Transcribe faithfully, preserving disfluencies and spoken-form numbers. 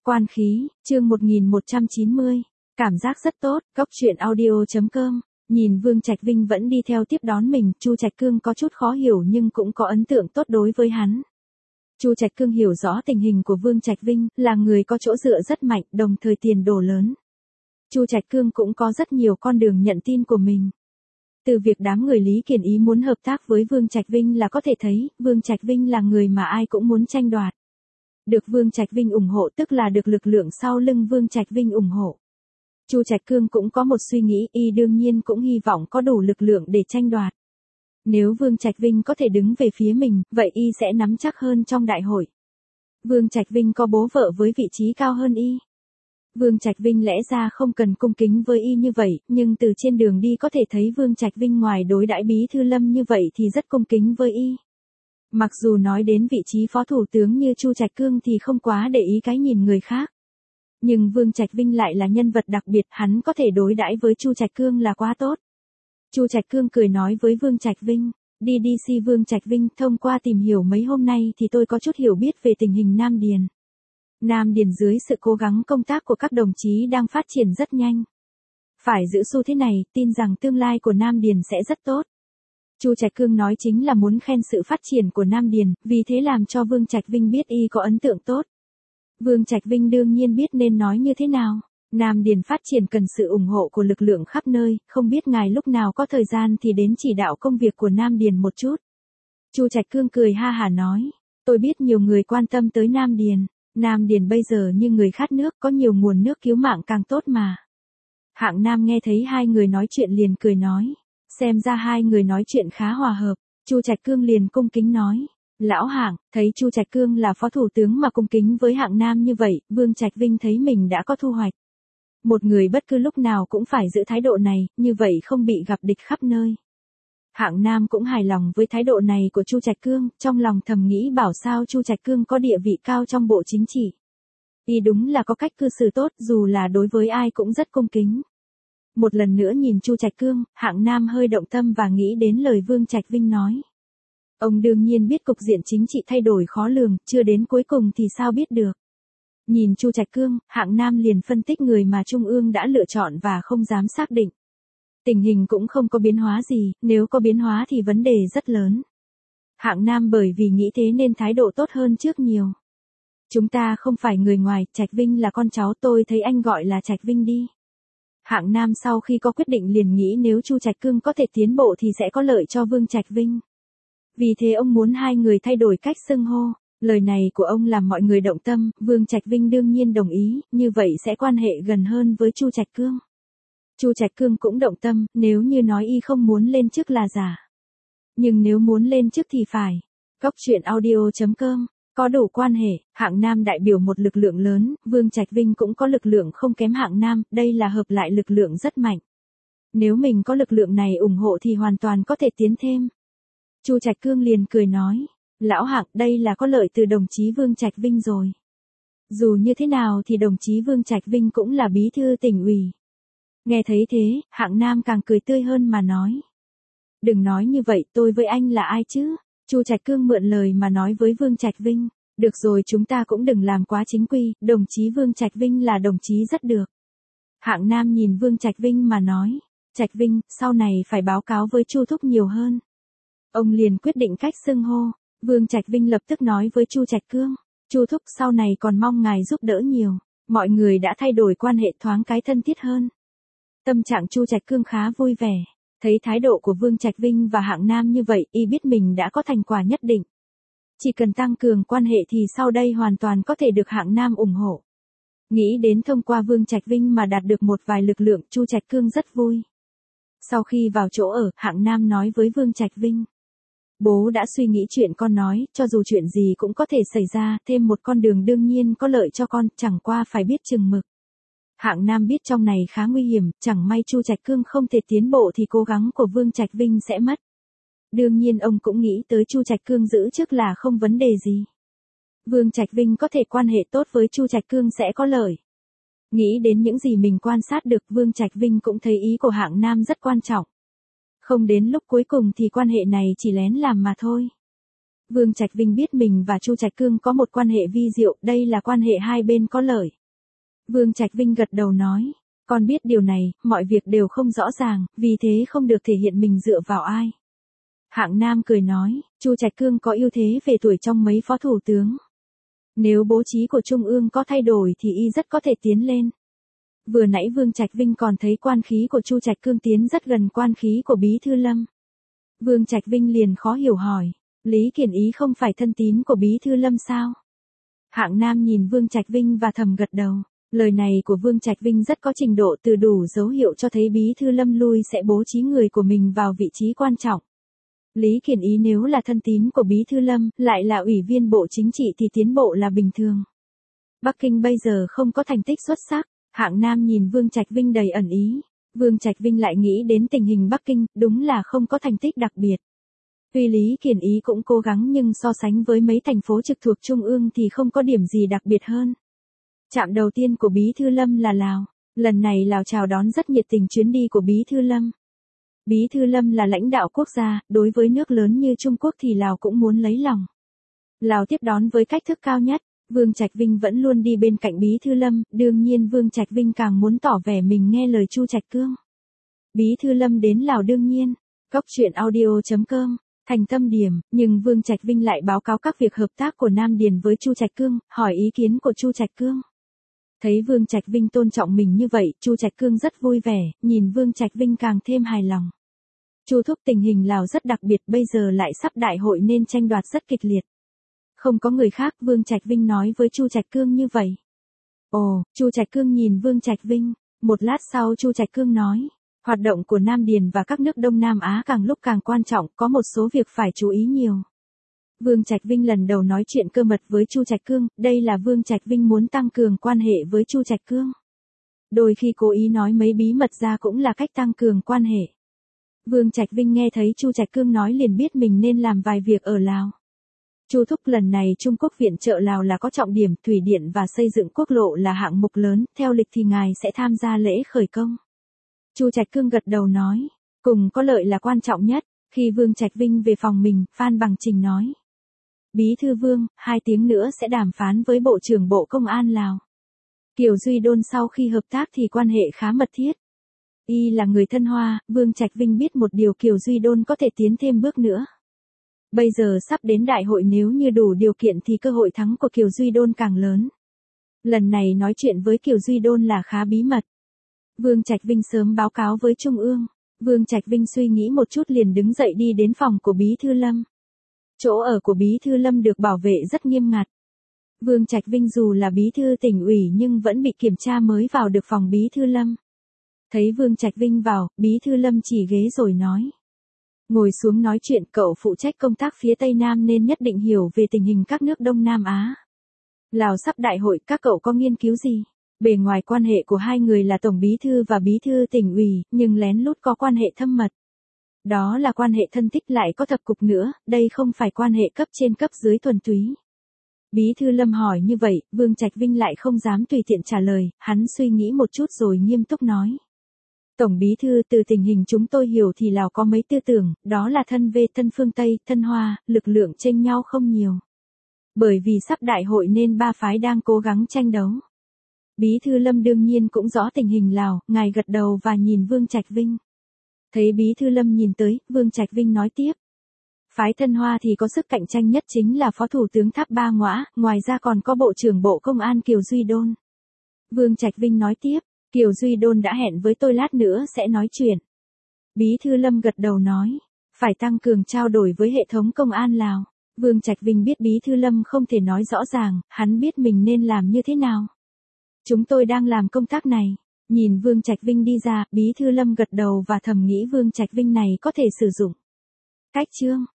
Quan khí, chương một nghìn một trăm chín mươi. Cảm giác rất tốt, góc truyện audio chấm com. Nhìn Vương Trạch Vinh vẫn đi theo tiếp đón mình, Chu Trạch Cương có chút khó hiểu nhưng cũng có ấn tượng tốt đối với hắn. Chu Trạch Cương hiểu rõ tình hình của Vương Trạch Vinh, là người có chỗ dựa rất mạnh, đồng thời tiền đồ lớn. Chu Trạch Cương cũng có rất nhiều con đường nhận tin của mình. Từ việc đám người Lý Kiền Ý muốn hợp tác với Vương Trạch Vinh là có thể thấy, Vương Trạch Vinh là người mà ai cũng muốn tranh đoạt. Được Vương Trạch Vinh ủng hộ tức là được lực lượng sau lưng Vương Trạch Vinh ủng hộ. Chu Trạch Cương cũng có một suy nghĩ, y đương nhiên cũng hy vọng có đủ lực lượng để tranh đoạt. Nếu Vương Trạch Vinh có thể đứng về phía mình, vậy y sẽ nắm chắc hơn trong đại hội. Vương Trạch Vinh có bố vợ với vị trí cao hơn y. Vương Trạch Vinh lẽ ra không cần cung kính với y như vậy, nhưng từ trên đường đi có thể thấy Vương Trạch Vinh ngoài đối đãi Bí Thư Lâm như vậy thì rất cung kính với y. Mặc dù nói đến vị trí phó thủ tướng như Chu Trạch Cương thì không quá để ý cái nhìn người khác. Nhưng Vương Trạch Vinh lại là nhân vật đặc biệt, hắn có thể đối đãi với Chu Trạch Cương là quá tốt. Chu Trạch Cương cười nói với Vương Trạch Vinh, đi đi si Vương Trạch Vinh, thông qua tìm hiểu mấy hôm nay thì tôi có chút hiểu biết về tình hình Nam Điền. Nam Điền dưới sự cố gắng công tác của các đồng chí đang phát triển rất nhanh. Phải giữ xu thế này, tin rằng tương lai của Nam Điền sẽ rất tốt. Chu Trạch Cương nói chính là muốn khen sự phát triển của Nam Điền, vì thế làm cho Vương Trạch Vinh biết y có ấn tượng tốt. Vương Trạch Vinh đương nhiên biết nên nói như thế nào. Nam Điền phát triển cần sự ủng hộ của lực lượng khắp nơi, không biết ngài lúc nào có thời gian thì đến chỉ đạo công việc của Nam Điền một chút. Chu Trạch Cương cười ha hả nói, tôi biết nhiều người quan tâm tới Nam Điền. Nam Điền bây giờ như người khát nước, có nhiều nguồn nước cứu mạng càng tốt mà. Hạng Nam nghe thấy hai người nói chuyện liền cười nói, xem ra hai người nói chuyện khá hòa hợp. Chu Trạch Cương liền cung kính nói, lão Hạng, thấy Chu Trạch Cương là phó thủ tướng mà cung kính với Hạng Nam như vậy, Vương Trạch Vinh thấy mình đã có thu hoạch. Một người bất cứ lúc nào cũng phải giữ thái độ này, như vậy không bị gặp địch khắp nơi. Hạng Nam cũng hài lòng với thái độ này của Chu Trạch Cương, trong lòng thầm nghĩ bảo sao Chu Trạch Cương có địa vị cao trong bộ chính trị. Y đúng là có cách cư xử tốt, dù là đối với ai cũng rất cung kính. Một lần nữa nhìn Chu Trạch Cương, Hạng Nam hơi động tâm và nghĩ đến lời Vương Trạch Vinh nói. Ông đương nhiên biết cục diện chính trị thay đổi khó lường, chưa đến cuối cùng thì sao biết được. Nhìn Chu Trạch Cương, Hạng Nam liền phân tích người mà Trung ương đã lựa chọn và không dám xác định. Tình hình cũng không có biến hóa gì, nếu có biến hóa thì vấn đề rất lớn. Hạng Nam bởi vì nghĩ thế nên thái độ tốt hơn trước nhiều. Chúng ta không phải người ngoài, Trạch Vinh là con cháu, tôi thấy anh gọi là Trạch Vinh đi. Hạng Nam sau khi có quyết định liền nghĩ nếu Chu Trạch Cương có thể tiến bộ thì sẽ có lợi cho Vương Trạch Vinh. Vì thế ông muốn hai người thay đổi cách xưng hô. Lời này của ông làm mọi người động tâm, Vương Trạch Vinh đương nhiên đồng ý, như vậy sẽ quan hệ gần hơn với Chu Trạch Cương. Chu Trạch Cương cũng động tâm, nếu như nói y không muốn lên chức là giả. Nhưng nếu muốn lên chức thì phải. Góc truyện audio chấm com, có đủ quan hệ, Hạng Nam đại biểu một lực lượng lớn, Vương Trạch Vinh cũng có lực lượng không kém Hạng Nam, đây là hợp lại lực lượng rất mạnh. Nếu mình có lực lượng này ủng hộ thì hoàn toàn có thể tiến thêm. Chu Trạch Cương liền cười nói, lão Hạng, đây là có lợi từ đồng chí Vương Trạch Vinh rồi. Dù như thế nào thì đồng chí Vương Trạch Vinh cũng là bí thư tỉnh ủy. Nghe thấy thế, Hạng Nam càng cười tươi hơn mà nói. Đừng nói như vậy, tôi với anh là ai chứ? Chu Trạch Cương mượn lời mà nói với Vương Trạch Vinh. Được rồi, chúng ta cũng đừng làm quá chính quy, đồng chí Vương Trạch Vinh là đồng chí rất được. Hạng Nam nhìn Vương Trạch Vinh mà nói. Trạch Vinh, sau này phải báo cáo với Chu Thúc nhiều hơn. Ông liền quyết định cách xưng hô. Vương Trạch Vinh lập tức nói với Chu Trạch Cương. Chu Thúc, sau này còn mong ngài giúp đỡ nhiều. Mọi người đã thay đổi quan hệ thoáng cái thân thiết hơn. Tâm trạng Chu Trạch Cương khá vui vẻ. Thấy thái độ của Vương Trạch Vinh và Hạng Nam như vậy, y biết mình đã có thành quả nhất định. Chỉ cần tăng cường quan hệ thì sau đây hoàn toàn có thể được Hạng Nam ủng hộ. Nghĩ đến thông qua Vương Trạch Vinh mà đạt được một vài lực lượng, Chu Trạch Cương rất vui. Sau khi vào chỗ ở, Hạng Nam nói với Vương Trạch Vinh. Bố đã suy nghĩ chuyện con nói, cho dù chuyện gì cũng có thể xảy ra, thêm một con đường đương nhiên có lợi cho con, chẳng qua phải biết chừng mực. Hạng Nam biết trong này khá nguy hiểm, chẳng may Chu Trạch Cương không thể tiến bộ thì cố gắng của Vương Trạch Vinh sẽ mất. Đương nhiên ông cũng nghĩ tới Chu Trạch Cương giữ chức là không vấn đề gì. Vương Trạch Vinh có thể quan hệ tốt với Chu Trạch Cương sẽ có lợi. Nghĩ đến những gì mình quan sát được, Vương Trạch Vinh cũng thấy ý của Hạng Nam rất quan trọng. Không đến lúc cuối cùng thì quan hệ này chỉ lén làm mà thôi. Vương Trạch Vinh biết mình và Chu Trạch Cương có một quan hệ vi diệu, đây là quan hệ hai bên có lợi. Vương Trạch Vinh gật đầu nói, con biết điều này, mọi việc đều không rõ ràng, vì thế không được thể hiện mình dựa vào ai. Hạng Nam cười nói, Chu Trạch Cương có ưu thế về tuổi trong mấy phó thủ tướng. Nếu bố trí của Trung ương có thay đổi thì y rất có thể tiến lên. Vừa nãy Vương Trạch Vinh còn thấy quan khí của Chu Trạch Cương tiến rất gần quan khí của Bí Thư Lâm. Vương Trạch Vinh liền khó hiểu hỏi, Lý Kiển Ý không phải thân tín của Bí Thư Lâm sao? Hạng Nam nhìn Vương Trạch Vinh và thầm gật đầu. Lời này của Vương Trạch Vinh rất có trình độ, từ đủ dấu hiệu cho thấy Bí Thư Lâm lui sẽ bố trí người của mình vào vị trí quan trọng. Lý Kiển Ý nếu là thân tín của Bí Thư Lâm, lại là ủy viên Bộ Chính trị thì tiến bộ là bình thường. Bắc Kinh bây giờ không có thành tích xuất sắc. Hạng Nam nhìn Vương Trạch Vinh đầy ẩn ý. Vương Trạch Vinh lại nghĩ đến tình hình Bắc Kinh, đúng là không có thành tích đặc biệt. Tuy Lý Kiển Ý cũng cố gắng nhưng so sánh với mấy thành phố trực thuộc Trung ương thì không có điểm gì đặc biệt hơn. Trạm đầu tiên của Bí Thư Lâm là Lào. Lần này Lào chào đón rất nhiệt tình chuyến đi của Bí Thư Lâm. Bí Thư Lâm là lãnh đạo quốc gia, đối với nước lớn như Trung Quốc thì Lào cũng muốn lấy lòng. Lào tiếp đón với cách thức cao nhất. Vương Trạch Vinh vẫn luôn đi bên cạnh Bí Thư Lâm, đương nhiên Vương Trạch Vinh càng muốn tỏ vẻ mình nghe lời Chu Trạch Cương. Bí Thư Lâm đến Lào đương nhiên. Cốc truyện audio chấm com, thành tâm điểm, nhưng Vương Trạch Vinh lại báo cáo các việc hợp tác của Nam Điền với Chu Trạch Cương, hỏi ý kiến của Chu Trạch Cương. Thấy Vương Trạch Vinh tôn trọng mình như vậy, Chu Trạch Cương rất vui vẻ, nhìn Vương Trạch Vinh càng thêm hài lòng. Chu thúc, tình hình Lào rất đặc biệt, bây giờ lại sắp đại hội nên tranh đoạt rất kịch liệt. Không có người khác, Vương Trạch Vinh nói với Chu Trạch Cương như vậy. Ồ, Chu Trạch Cương nhìn Vương Trạch Vinh, một lát sau Chu Trạch Cương nói, hoạt động của Nam Điền và các nước Đông Nam Á càng lúc càng quan trọng, có một số việc phải chú ý nhiều. Vương Trạch Vinh lần đầu nói chuyện cơ mật với Chu Trạch Cương, đây là Vương Trạch Vinh muốn tăng cường quan hệ với Chu Trạch Cương. Đôi khi cố ý nói mấy bí mật ra cũng là cách tăng cường quan hệ. Vương Trạch Vinh nghe thấy Chu Trạch Cương nói liền biết mình nên làm vài việc ở Lào. Chu thúc, lần này Trung Quốc viện trợ Lào là có trọng điểm, thủy điện và xây dựng quốc lộ là hạng mục lớn, theo lịch thì ngài sẽ tham gia lễ khởi công. Chu Trạch Cương gật đầu nói, cùng có lợi là quan trọng nhất. Khi Vương Trạch Vinh về phòng mình, Phan Bằng Trình nói, Bí thư Vương, hai tiếng nữa sẽ đàm phán với Bộ trưởng Bộ Công an Lào. Kiều Duy Đôn sau khi hợp tác thì quan hệ khá mật thiết. Y là người thân Hoa, Vương Trạch Vinh biết một điều, Kiều Duy Đôn có thể tiến thêm bước nữa. Bây giờ sắp đến đại hội, nếu như đủ điều kiện thì cơ hội thắng của Kiều Duy Đôn càng lớn. Lần này nói chuyện với Kiều Duy Đôn là khá bí mật. Vương Trạch Vinh sớm báo cáo với Trung ương. Vương Trạch Vinh suy nghĩ một chút liền đứng dậy đi đến phòng của Bí Thư Lâm. Chỗ ở của Bí Thư Lâm được bảo vệ rất nghiêm ngặt. Vương Trạch Vinh dù là Bí Thư tỉnh ủy nhưng vẫn bị kiểm tra mới vào được phòng Bí Thư Lâm. Thấy Vương Trạch Vinh vào, Bí Thư Lâm chỉ ghế rồi nói. Ngồi xuống nói chuyện, cậu phụ trách công tác phía Tây Nam nên nhất định hiểu về tình hình các nước Đông Nam Á. Lào sắp đại hội, các cậu có nghiên cứu gì? Bề ngoài quan hệ của hai người là Tổng Bí Thư và Bí Thư tỉnh ủy, nhưng lén lút có quan hệ thâm mật. Đó là quan hệ thân thích, lại có thập cục nữa, đây không phải quan hệ cấp trên cấp dưới thuần túy. Bí Thư Lâm hỏi như vậy, Vương Trạch Vinh lại không dám tùy tiện trả lời, hắn suy nghĩ một chút rồi nghiêm túc nói. Tổng Bí Thư, từ tình hình chúng tôi hiểu thì Lào có mấy tư tưởng, đó là thân về thân phương Tây, thân Hoa, lực lượng chênh nhau không nhiều. Bởi vì sắp đại hội nên ba phái đang cố gắng tranh đấu. Bí Thư Lâm đương nhiên cũng rõ tình hình Lào, ngài gật đầu và nhìn Vương Trạch Vinh. Thấy Bí Thư Lâm nhìn tới, Vương Trạch Vinh nói tiếp. Phái thân Hoa thì có sức cạnh tranh nhất chính là Phó Thủ tướng Tháp Ba Ngõa, ngoài ra còn có Bộ trưởng Bộ Công an Kiều Duy Đôn. Vương Trạch Vinh nói tiếp, Kiều Duy Đôn đã hẹn với tôi lát nữa sẽ nói chuyện. Bí Thư Lâm gật đầu nói, phải tăng cường trao đổi với hệ thống công an Lào. Vương Trạch Vinh biết Bí Thư Lâm không thể nói rõ ràng, hắn biết mình nên làm như thế nào. Chúng tôi đang làm công tác này. Nhìn Vương Trạch Vinh đi ra, Bí Thư Lâm gật đầu và thầm nghĩ Vương Trạch Vinh này có thể sử dụng. Cách chương